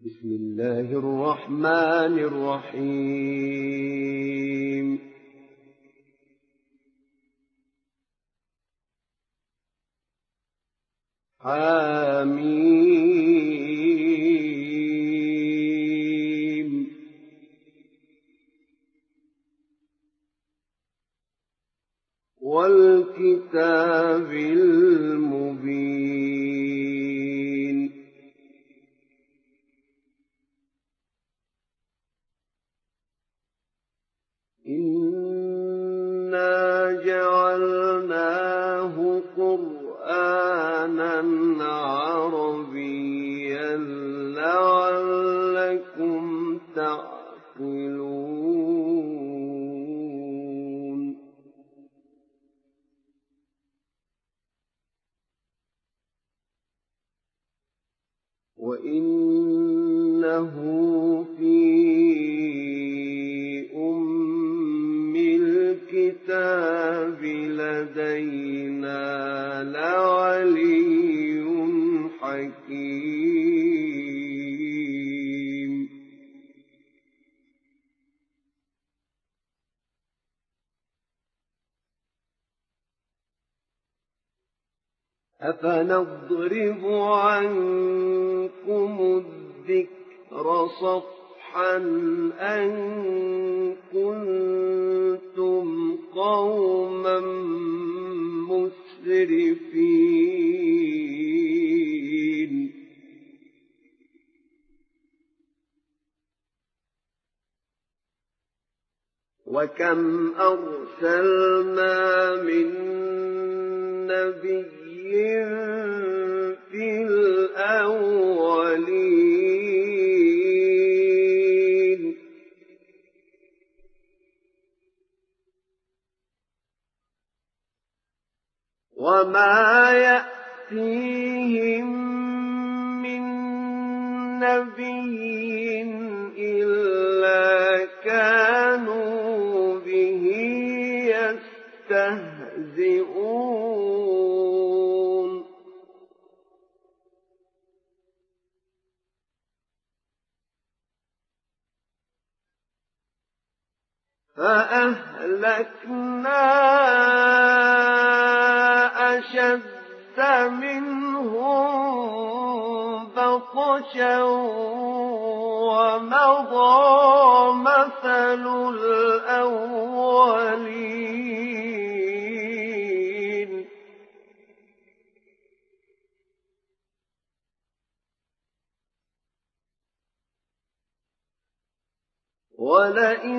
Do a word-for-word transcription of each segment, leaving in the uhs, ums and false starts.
بسم الله الرحمن الرحيم حميم والكتاب المبين إنا جعلناه قرآنا عربيا لعلكم تعقلون وإنه في الكتاب لدينا لعلي حكيم أفنضرب عنكم الذكر صفحا أن كنتم قوما مسرفين وكم أرسلنا من نبي في الأولين وما يأتيهم من نبي إلا كانوا به يستهزئون فأهلكنا أشد منهم بطشا ومضى مثل الأولين ولئن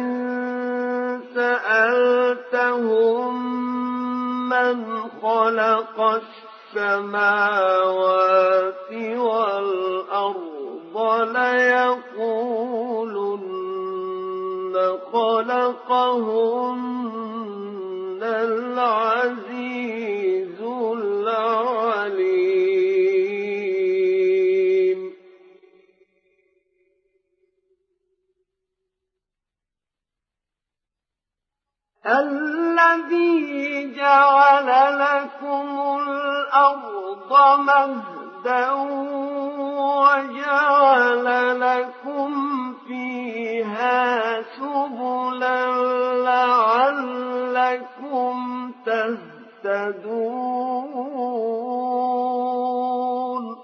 سألتهم من خلق السماوات والأرض ليقولن خلقهن العزيز العليم الذي جعل لكم الأرض مهدا وجعل لكم فيها سبلا لعلكم تهتدون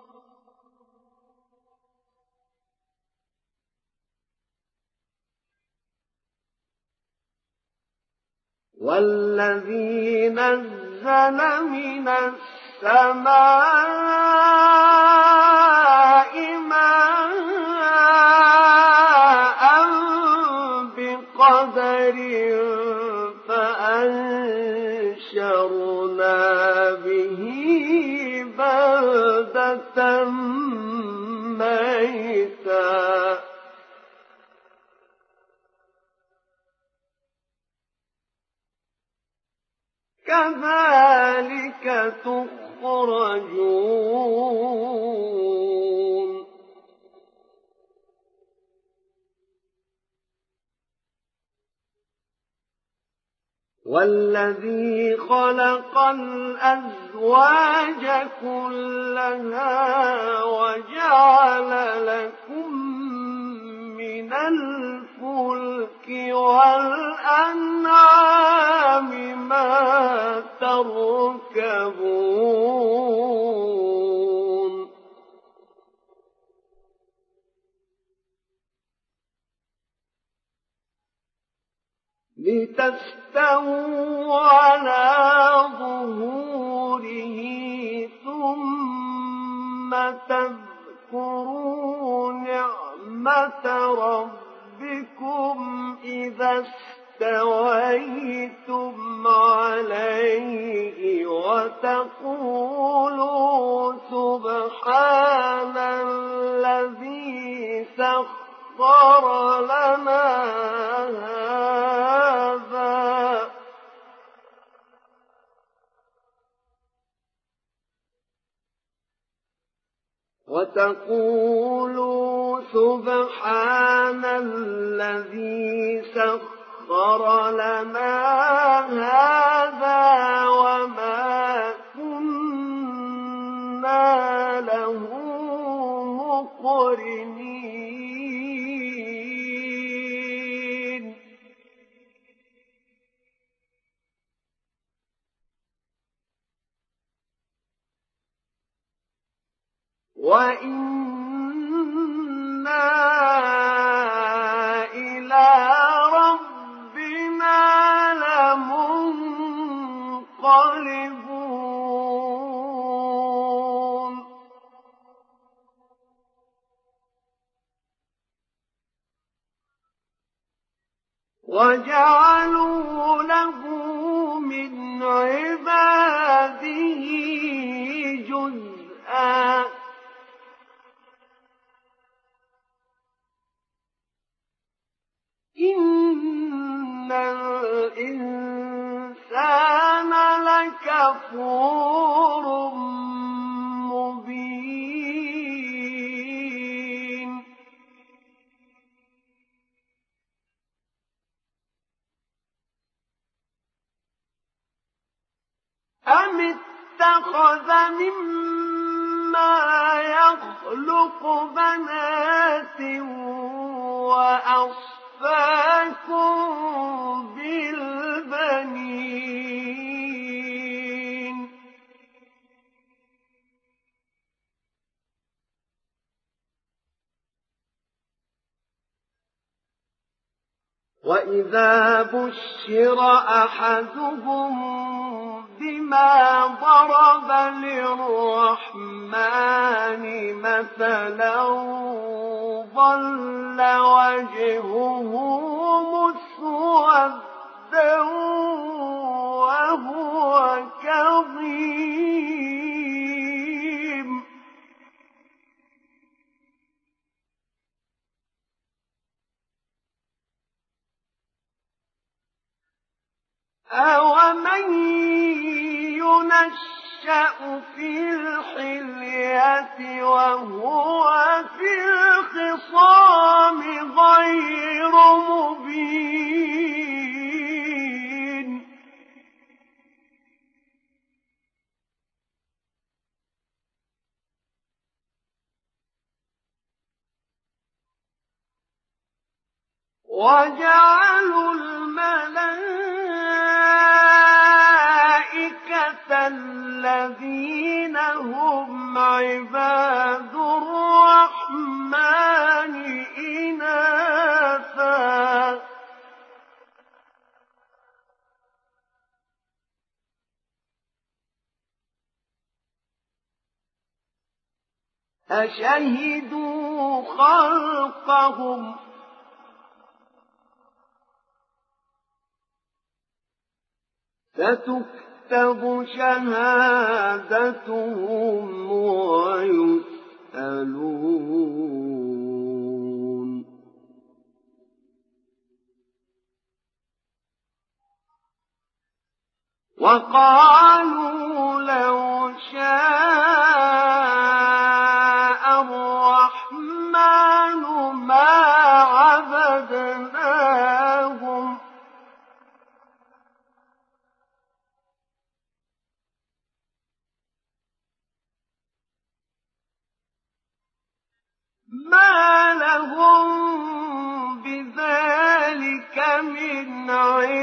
والذي نزل من السماء ماء بقدر فأنشرنا به بلدة ميتا كذلك تخرجون والذي خلق الأزواج كلها وجعل لكم الفلك والأنعام ما تركبون لتستووا على ظهوره ثم تذكروا نعمة ربكم إذا استويتم عليه وتقولوا سبحان الذي سخر لنا هذا وتقولوا سبحان الذي سخر لنا هذا وما كنا له مقرنين وإنا إلى ربنا لمنقلبون وجعلوا له من عباده جزءا إن الإنسان لكفور مبين أم اتخذ مما يخلق بنات وأصفاكم بالبنين وإذا بشر أحدهم بما ضرب للرحمن مثلا ظل وجهه مسودا وهو كظيم أَوَمَن يُنَشَّأُ فِي الْحِلْيَةِ وَهُوَ فِي الْخِصَامِ غَيْرُ مُبِينٍ وَجَعَلُوا الْمَلَائِكَةَ الَّذِينَ هُمْ عِبَادُ الرَّحْمَنِ إِنَاثًا ۚ أَشَهِدُوا خَلْقَهُمْ ۚ سَتُكْتَبُ شَهَادَتُهُمْ وَيُسْأَلُونَ وَقَالُوا لَوْ شَاءَ الرَّحْمَنُ مَا عَبَدْنَاهُمْ مَا لَهُم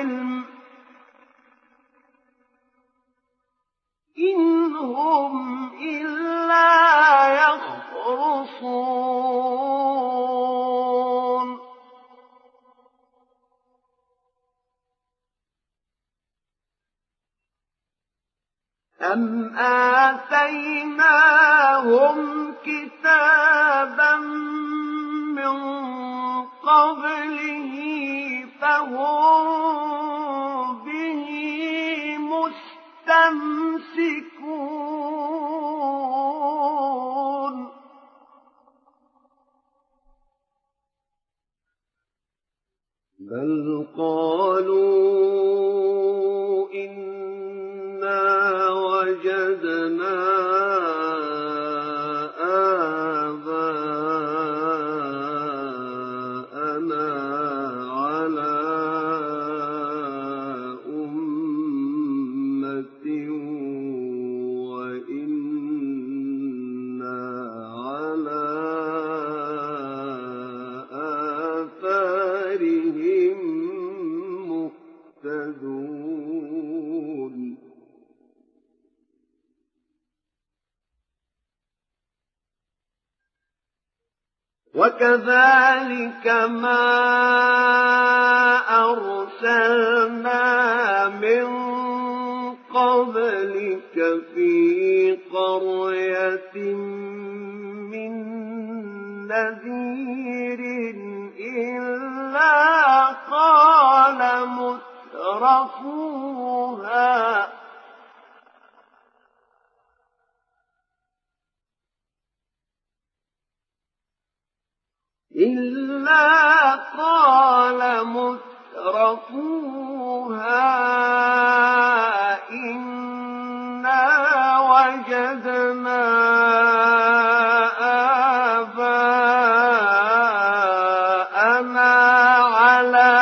عِلْمٍ إِنْ هُمْ إِلَّا يَخْرُصُونَ أَمْ آتَيْنَاهُمْ كِتَابًا مِّن قَبْلِهِ فَهُم بِهِ مُسْتَمْسِكُونَ بَلْ قَالُوا إِنَّا وَجَدْنَا آبَاءَنَا عَلَىٰ أُمَّةٍ وَإِنَّا عَلَىٰ آثَارِهِم مُّهْتَدُونَ وَكَذَٰلِكَ مَا أَرْسَلْنَا مِن قَبْلِكَ فِي قَرْيَةٍ مِّن نَّذِيرٍ إِلَّا قَالَ مُتْرَفُوهَا إِلَّا قَالَ مُتْرَفُوهَا إِنَّا وَجَدْنَا آبَاءَنَا عَلَىٰ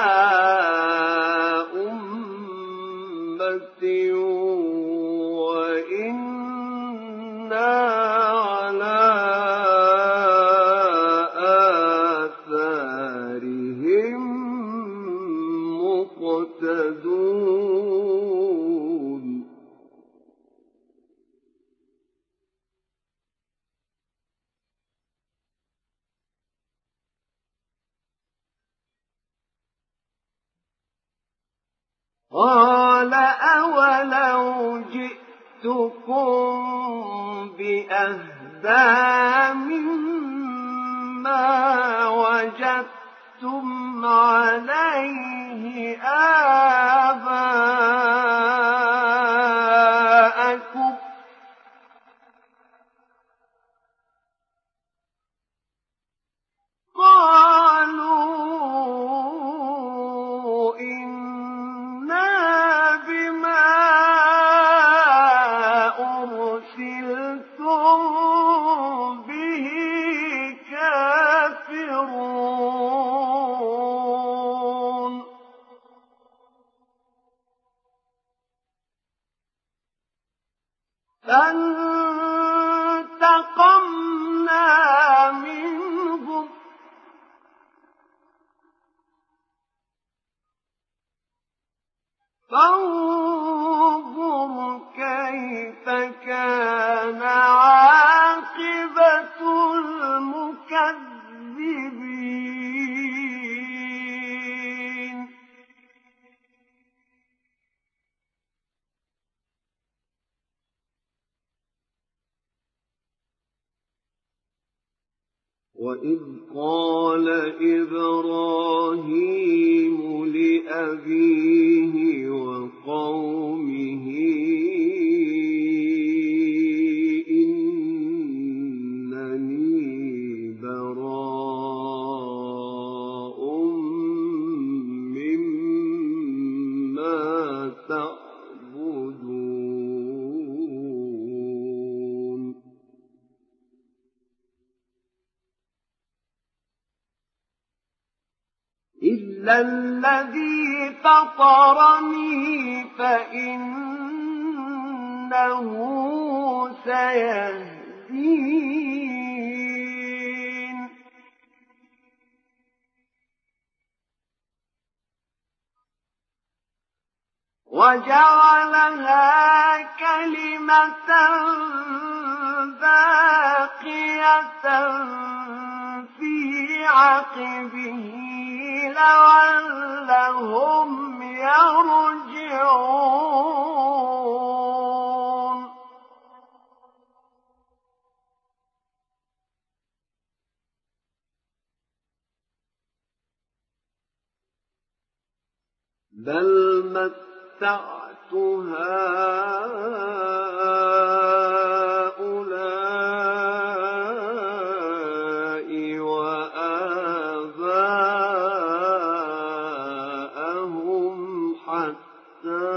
أُمَّةٍ وَإِنَّا عَلَىٰ آثَارِهِم مُّقْتَدُونَ قَالَ أَوَلَوْ جِئْتُكُم بِأَهْدَىٰ مِمَّا وَجَدتُّمْ عَلَيْهِ آبَاءَكُمْ ۖ قَالُوا إِنَّا بِمَا أُرْسِلْتُم بِهِ كَافِرُونَ فَانتَقَمْنَا مِنْهُمْ فانظُرْ كَيْفَ كَانَ عَاقِبَةُ الْمُكَذِّبِينَ وَإِذْ قَالَ إِبْرَاهِيمُ لِأَبِيهِ وَقَوْمِهِ إِنَّنِي بَرَاءٌ مِّمَّا تَعْبُدُونَ إِلَّا الَّذِي فَطَرَنِي فَإِنَّهُ سَيَهْدِينِ وجعلها كلمة باقية في عقبه لعلهم يرجعون بل متعت هؤلاء وآباءهم حتى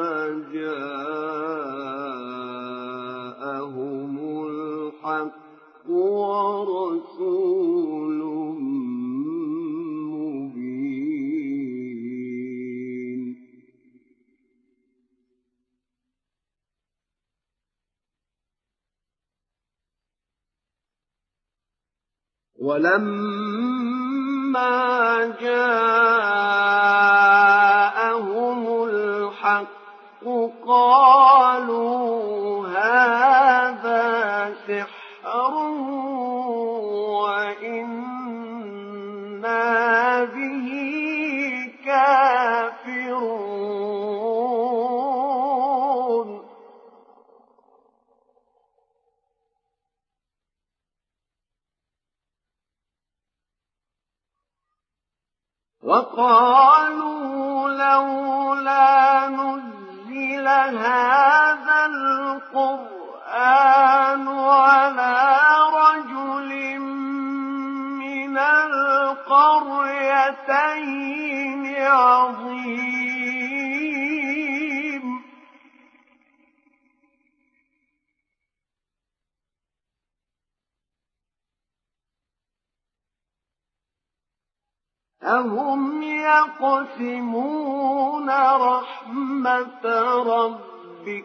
جاءهم الحق ورسول ولما جاءهم الحق قالوا هذا سحر وإنا به كافرون وقالوا لولا نزل هذا القرآن على رجل من القريتين عظيم أهم يقسمون رحمة ربك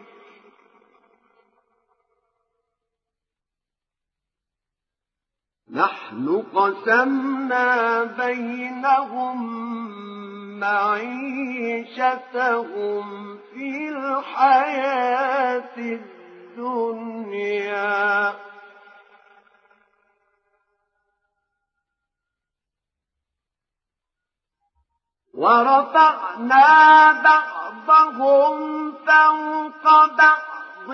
نحن قسمنا بينهم معيشتهم في الحياة الدنيا ورفعنا بعضهم فوق بعض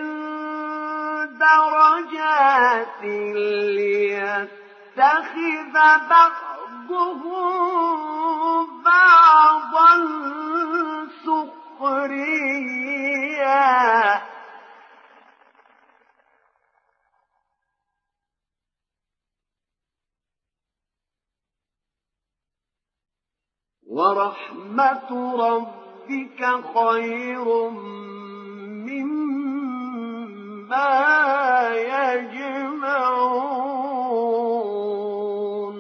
درجات ليتخذ بعضهم بعضا سخريا ورحمة ربك خير مما يجمعون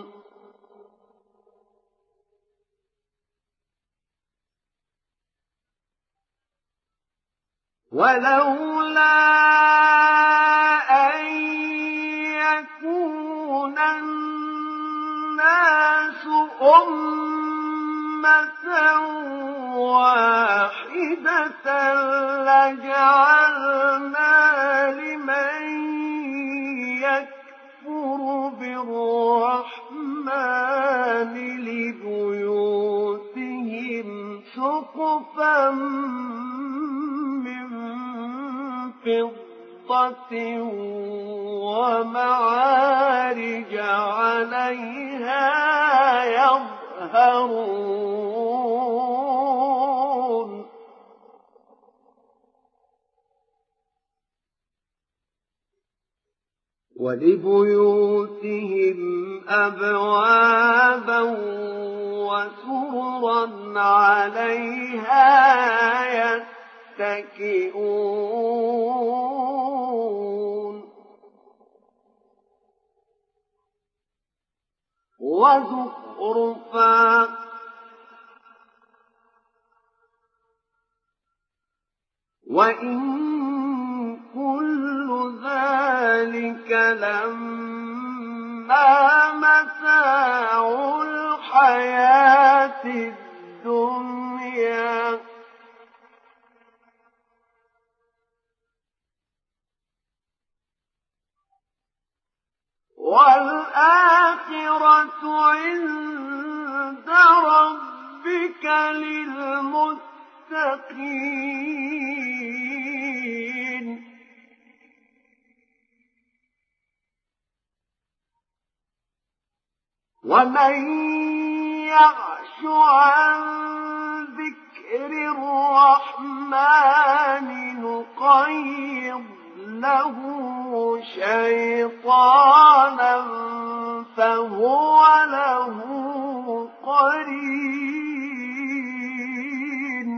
ولولا أن يكون الناس أمة واحدة لجعلنا لمن يكفر بالرحمن لبيوتهم سقفا من فضة ومعارج عليها يظهرون ولبيوتهم أبوابا وسررا عليها يتكئون وزخرفا وإن كل ذلك لما متاع الحياة الدنيا وَالْآخِرَةُ عِندَ رَبِّكَ لِلْمُتَّقِينَ وَمَن يَعْشُ عَن ذِكْرِ الرَّحْمَنِ نُقَيِّضْ لَهُ شَيْطَانًا فَهُوَ لَهُ قَرِينٌ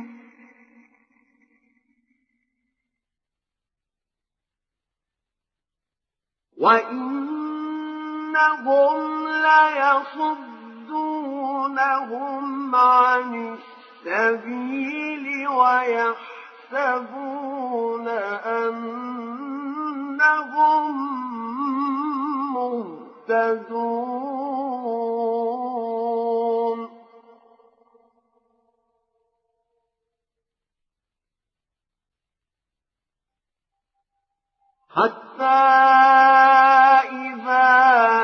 وَإِنَّهُمْ لَيَصُدُّونَهُمْ عَنِ السَّبِيلِ وَيَحْسَبُونَ أَنَّهُم مُّهْتَدُونَ حَتَّى إِذَا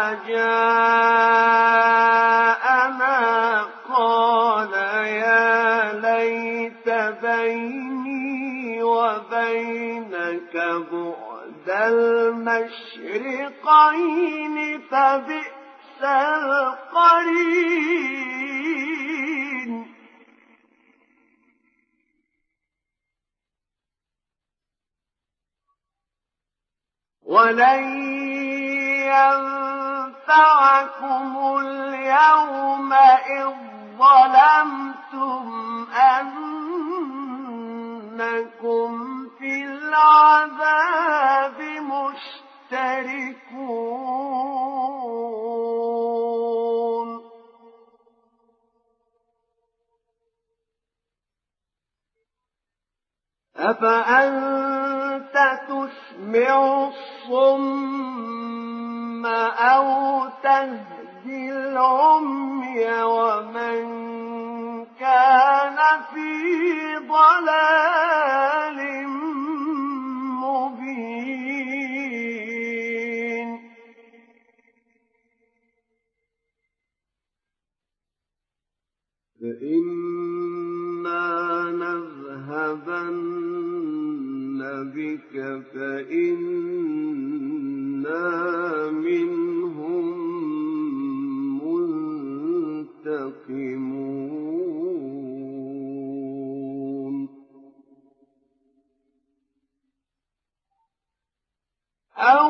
جَاءَنَا قَالَ يَا لَيْتَ بَيْنِي وَبَيْنَكَ بُعْدَ الْمَشْرِقَيْنِ فَبِئْسَ الْقَرِينُ وَلَن يَنفَعَكُمُ الْيَوْمَ إِذ ظَّلَمْتُمْ أَنَّكُمْ فِي الْعَذَابِ مُشْتَرِكُونَ أَفَأَنتَ تُسْمِعُ الصُّمَّ أَوْ تَهْدِي الْعُمْيَ وَمَن كَانَ فِي ضَلَالٍ مُّبِينٍ فَإِمَّا نَذْهَبَنَّ بِكَ فَإِنَّا مِنْهُم مُنتَقِمُونَ أَوْ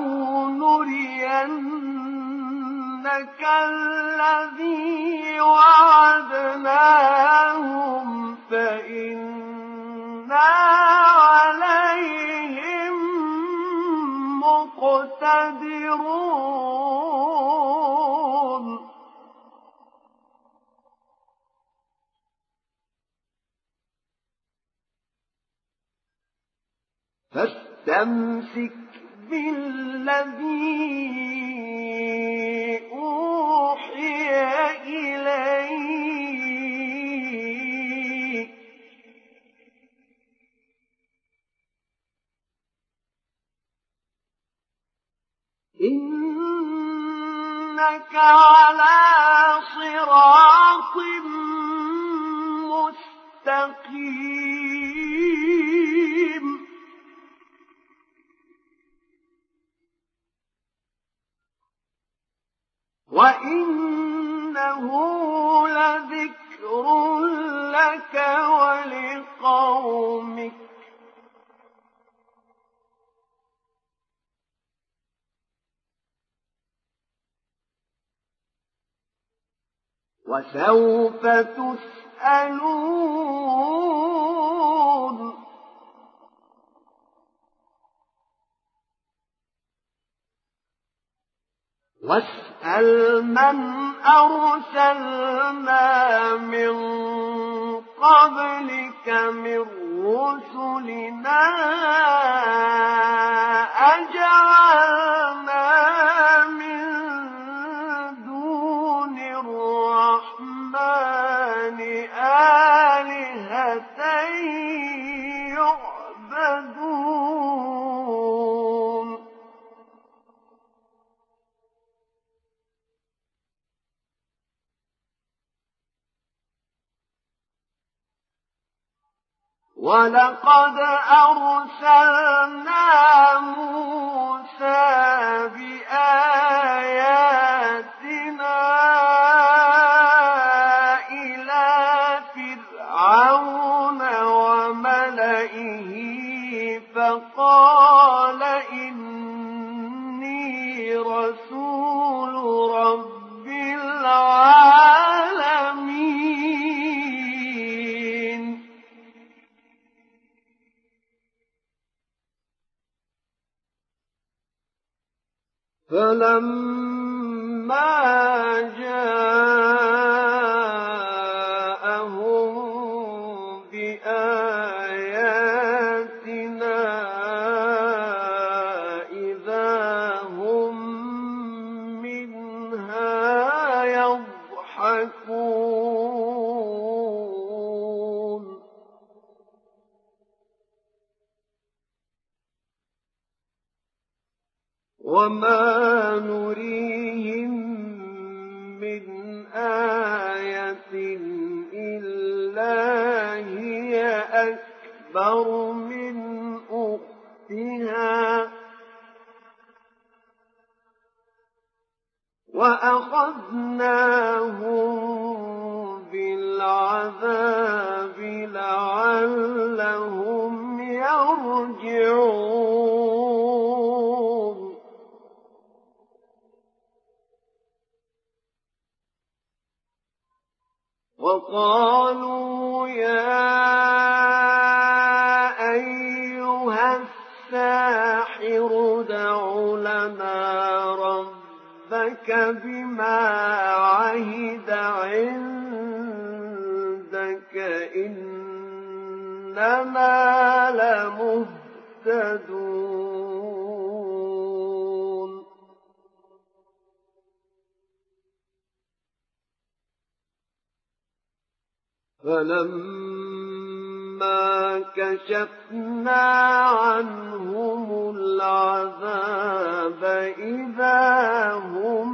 نُرِيَنَّكَ الَّذِي وَعَدْنَاهُمْ فَإِنَّا عَلَيْهِم مُّقْتَدِرُونَ فَاسْتَمْسِكْ بِالَّذِي أُوحِيَ إِلَيْكَ إِنَّكَ عَلَى صِرَاطٍ مُّسْتَقِيمٍ وَإِنَّهُ لَذِكْرٌ لَّكَ وَلِقَوْمِكَ وَسَوْفَ تُسْأَلُونَ وَاسْأَلْ مَنْ أَرْسَلْنَا مِن قَبْلِكَ مِن رُّسُلِنَا أَجَعَلْنَا مِن دُونِ الرَّحْمَٰنِ آلِهَةً يُعْبَدُونَ وَلَقَدْ أَرْسَلْنَا مُوسَىٰ بِآيَاتِنَا إِلَىٰ فِرْعَوْنَ وَمَلَئِهِ فَقَالَ إِنِّي رَسُولُ رَبِّ الْعَالَمِينَ فَلَمَّا جَاءَهُم بِآيَاتِنَا إِذَا هُم مِّنْهَا يَضْحَكُونَ وَمَا نُرِيهِم مِّنْ آيَةٍ إِلَّا هِيَ أَكْبَرُ مِنْ أُخْتِهَا وَأَخَذْنَاهُم بِالْعَذَابِ لَعَلَّهُمْ يَرْجِعُونَ وَقَالُوا يَا أَيُّهَ السَّاحِرُ ادْعُ لَنَا رَبَّكَ بِمَا عَهِدَ عِندَكَ إِنَّنَا لَمُهْتَدُونَ فَلَمَّا كَشَفْنَا عَنْهُمُ الْعَذَابَ إِذَا هُمْ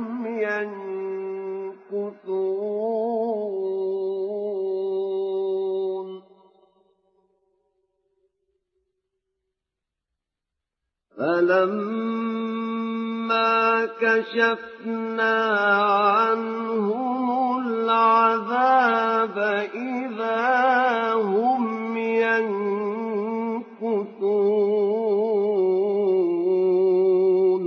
يَنكُثُونَ فَلَمَّا كَشَفْنَا عَنْهُمُ الْعَذَابَ إِذَا هُمْ يَنكُثُونَ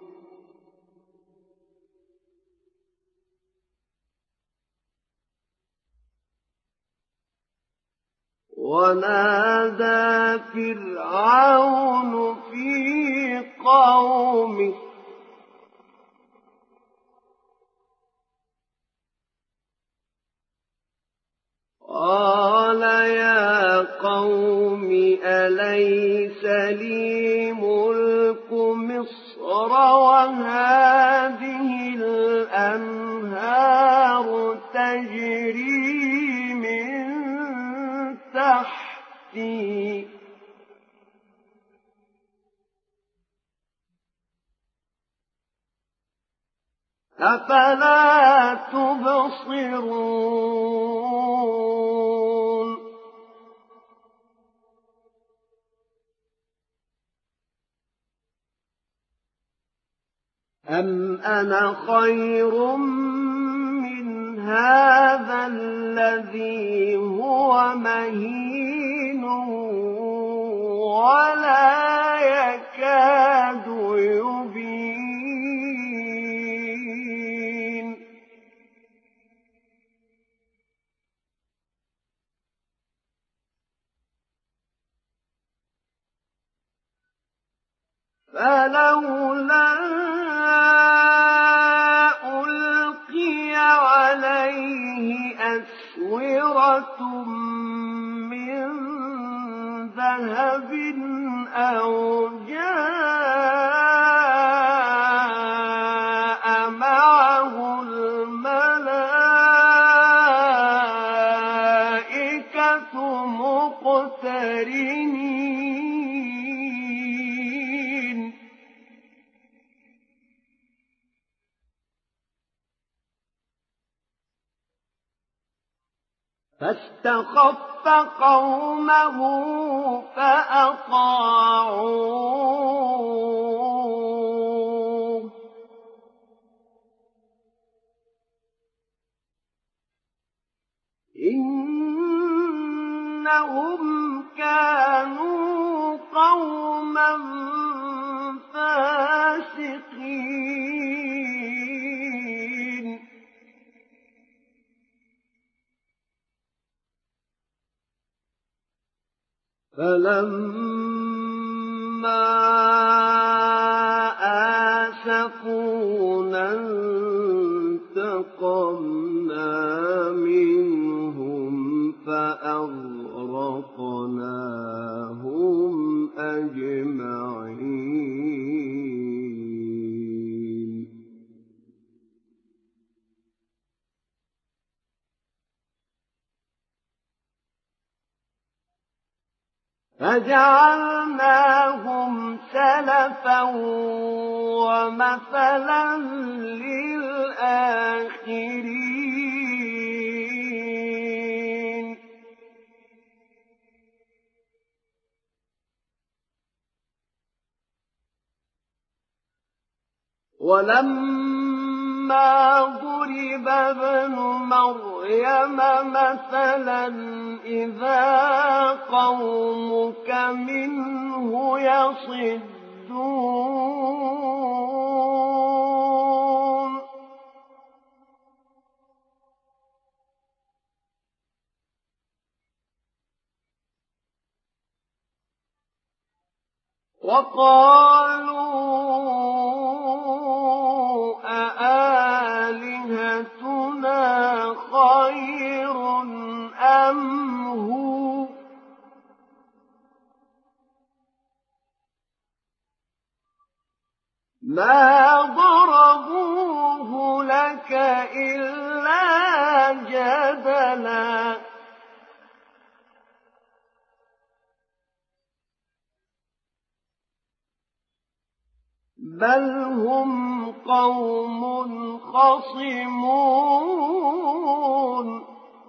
وَنَادَىٰ فِرْعَوْنُ فِي قَوْمِهِ قَالَ يَا قَوْمِ أَلَيْسَ لِي مُلْكُ مِصْرَ وَهَٰذِهِ الْأَنْهَارُ تَجْرِي مِن تَحْتِي أَفَلَا تُبْصِرُونَ أَمْ أَنَا خَيْرٌ مِّنْ هَٰذَا الَّذِي هُوَ مَهِينٌ وَلَا يَكَادُ يُبِينُ فَلَوْلَا أُلْقِيَ عَلَيْهِ أَسْوِرَةٌ مِّن ذَهَبٍ أَوْ جَاءَ مَعَهُ الْمَلَائِكَةُ مُقْتَرِنِينَ فاستخف قومه فأطاعوه إنهم كانوا قوما فاسقين فلما آسفونا انتقمنا منهم فأغرقناهم أجمعين فجعلناهم سلفا ومثلا للآخرين ولما ضرب ابن مريم مثلا إذا قومك منه يصدون وقالوا أآلهتنا خير أم هو ما ضربوه لك إلا جدلا بل هم قوم خصمون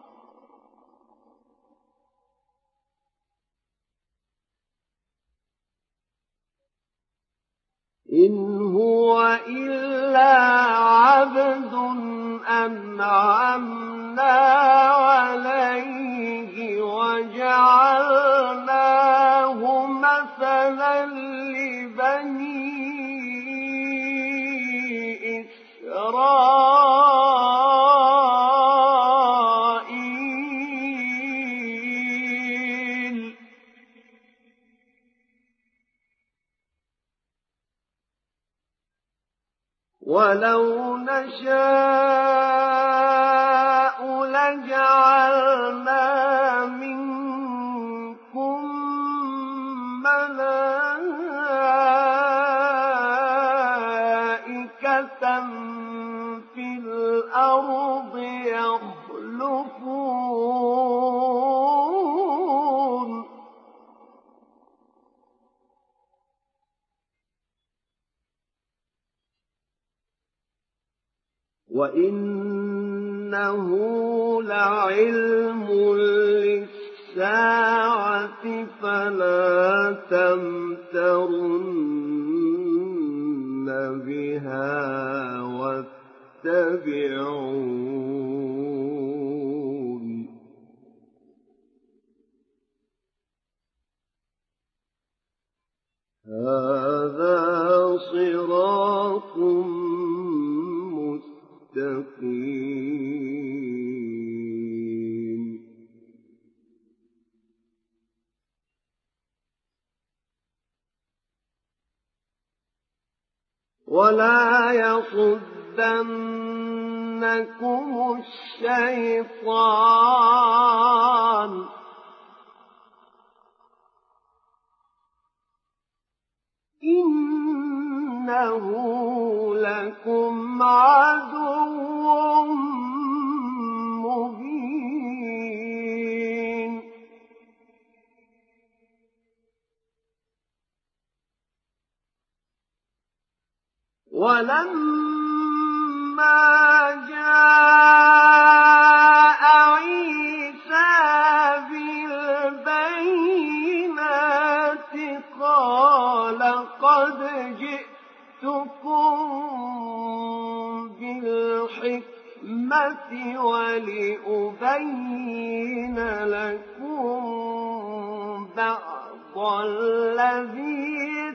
إن هو إلا عبد أنعمنا عليه وجعلناه مثلا لبني إسرائيل ولو نشاء لجعلنا منكم ملائكة في الأرض يخلفون وإنه لعلم للساعة فلا تمترن بها واتبعون هذا صراط مستقيم ولا يصدنكم الشيطان إنه لكم عدو مبين ولما جاء عيسى الحكمة ولأبين لكم بعض الذي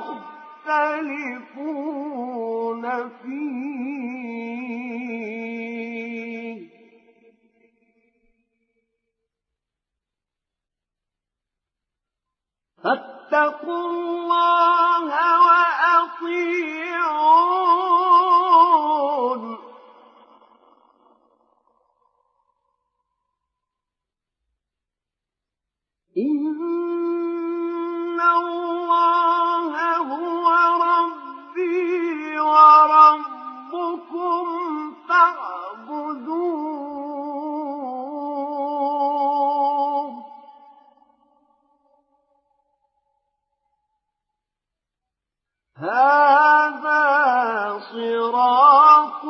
تختلفون فيه فاتقوا الله وأطيعون إن الله هو ربي وربكم فاعبدوه هذا صراط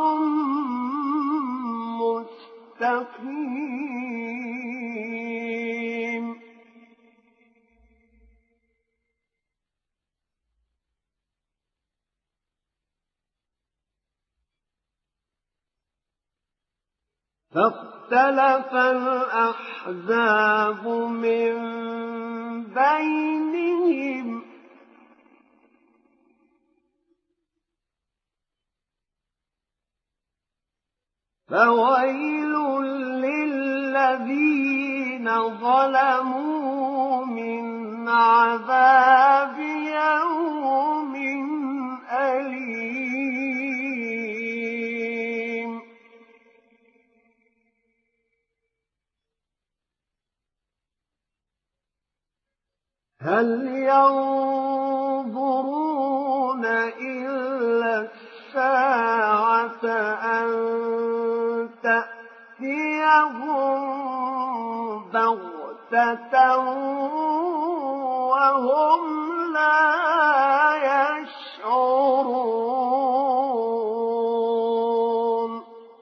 مستقيم فاختلف الأحزاب من بينهم فويل للذين ظلموا من عذاب يوم أليم هل ينظرون إلا الساعة أن تأتيهم بغتة وهم لا يشعرون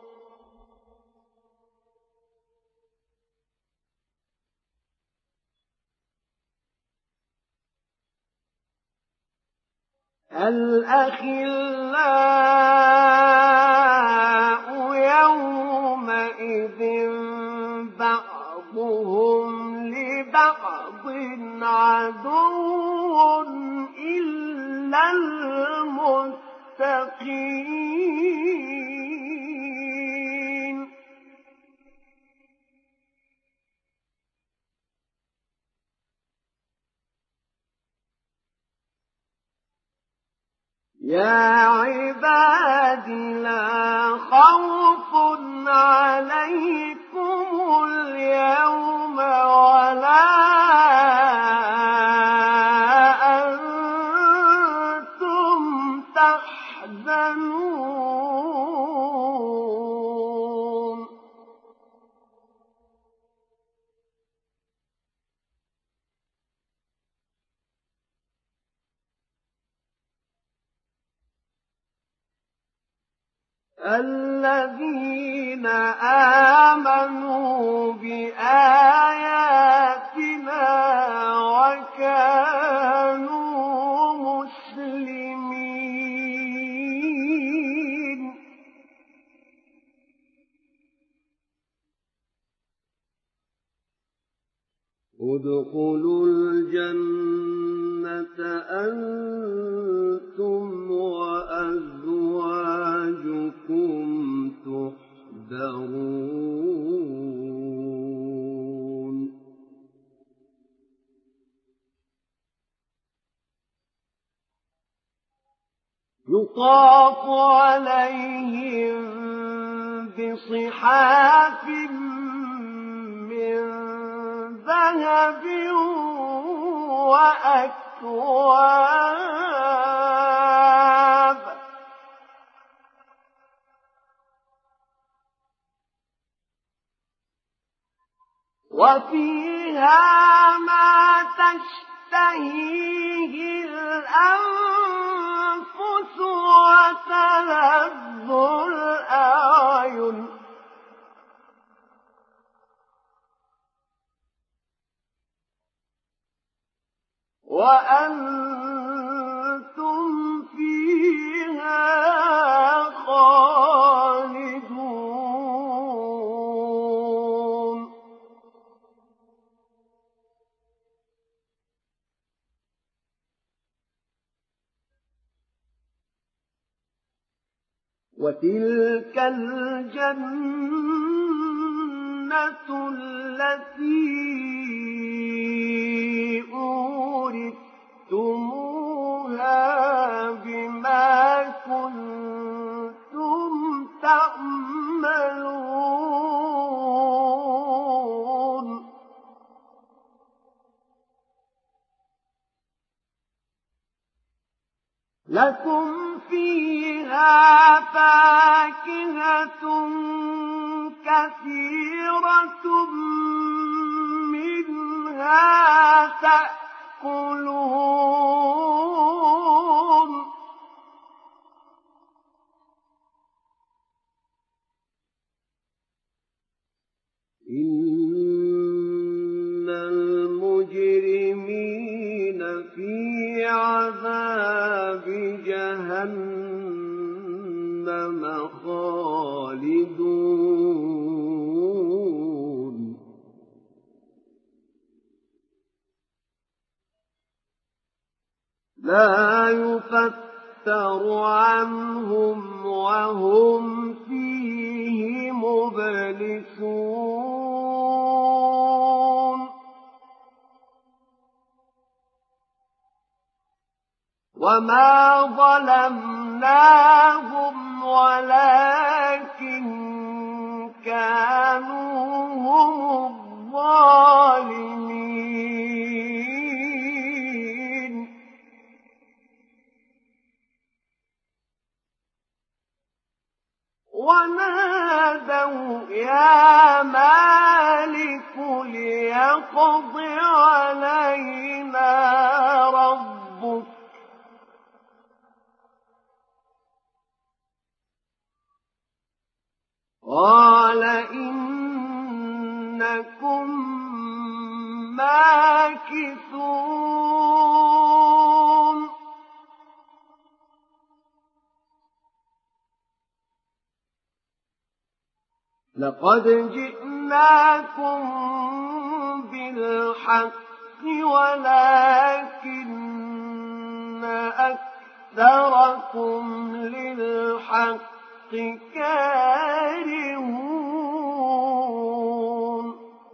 الأخلاء يومئذ بعضهم لبعض عدو إلا المتقين يا عباد لا خوف عليكم اليوم ولا أنتم تحزنون الذين آمنوا بآياتنا وكانوا مسلمين ادخلوا الجنة أنتم وأزواجكم تحبرون يطاف عليهم بصحاف من ذهب وأكواب وفيها ما تشتهيه الأنفس وتلذ الأعين وأنتم فيها خالدون وتلك الجنة التي أورثتموها بما كنتم تعملون لكم فيها فاكهة كثيرة منها تأكلون إن المجرمين في عذاب جهنم خالدون لا يفتر عنهم وهم فيه مبلسون وما ظلمناهم ولكن كانوا هم الظالمين ونادوا يا مالك ليقض علينا ربك قال إنكم ماكثون لقد جئناكم بالحق ولكن أكثركم للحق كارهون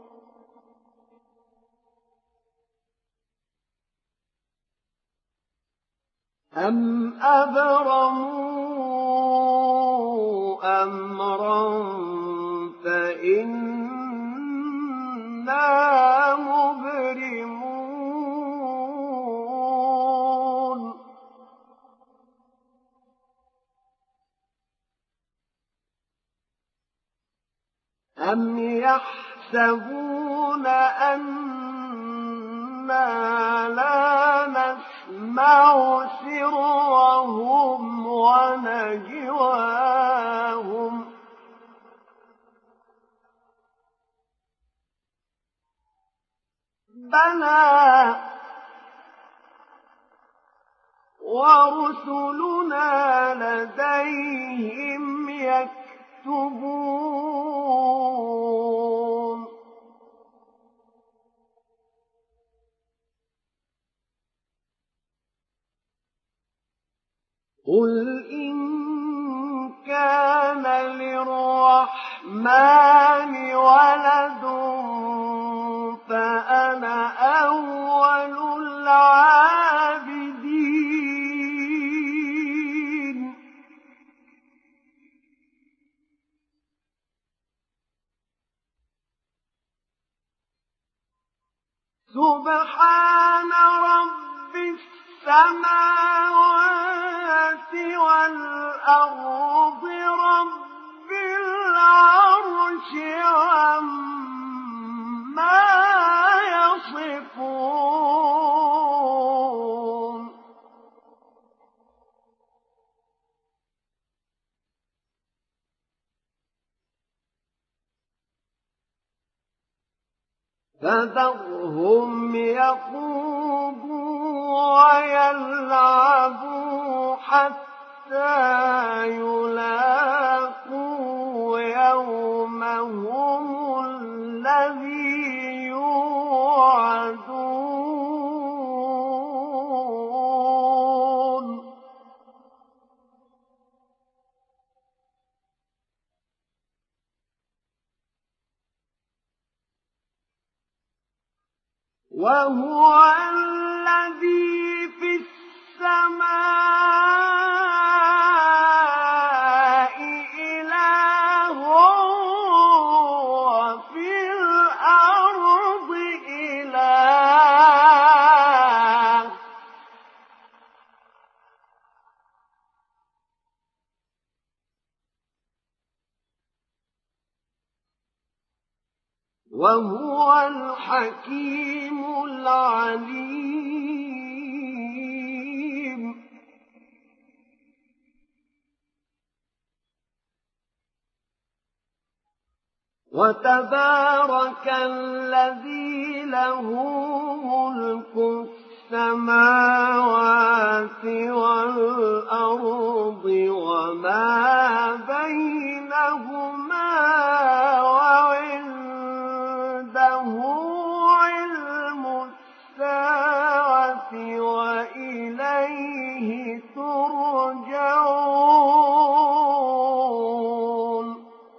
أم أبرموا أمرا فإنا مبرمون أم يحسبون أنا لا نسمع سرهم ونجواهم بلى ورسلنا لديهم يكتبون قل إن كان للرحمن ولد فأنا أول العابدين سبحان رب السماوات والأرض رب العرش عما يصفون فذرهم يخوضوا ويلعبوا حتى يلاقوا يومهم الذي يوعدون وهو الذي في السماء إله وفي الأرض إله وهو الحكيم العليم. وتبارك الذي له ملك السماوات والأرض وما بينهما وعنده علم الساعة وإليه ترجعون.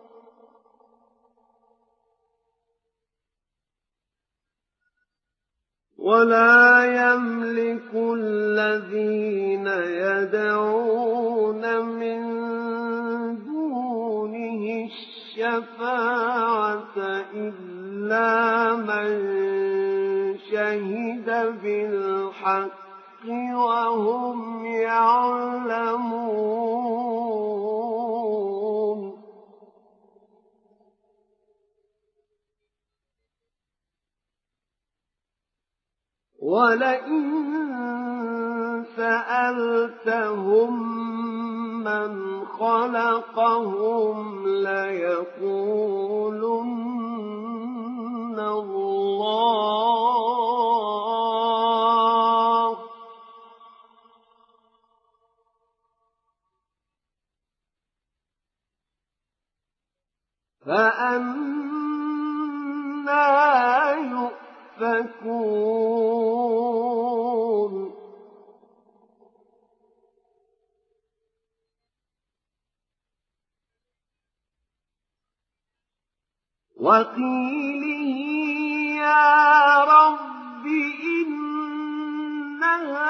ولا يملك الذين يدعون من دونه الشفاعة إلا من شهد بالحق وهم يعلمون. ولئن سألتهم من خلقهم ليقولن الله فأنى يؤفكون. وقيله يا رب إن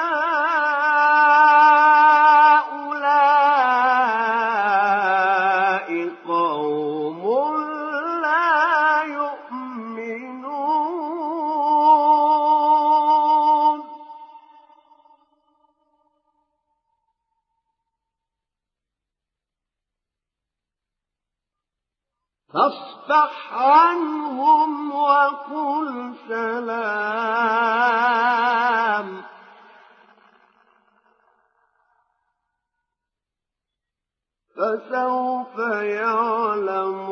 هؤلاء قوم لا يؤمنون. فاصفح عنهم وقل سلام فسوف يعلمون.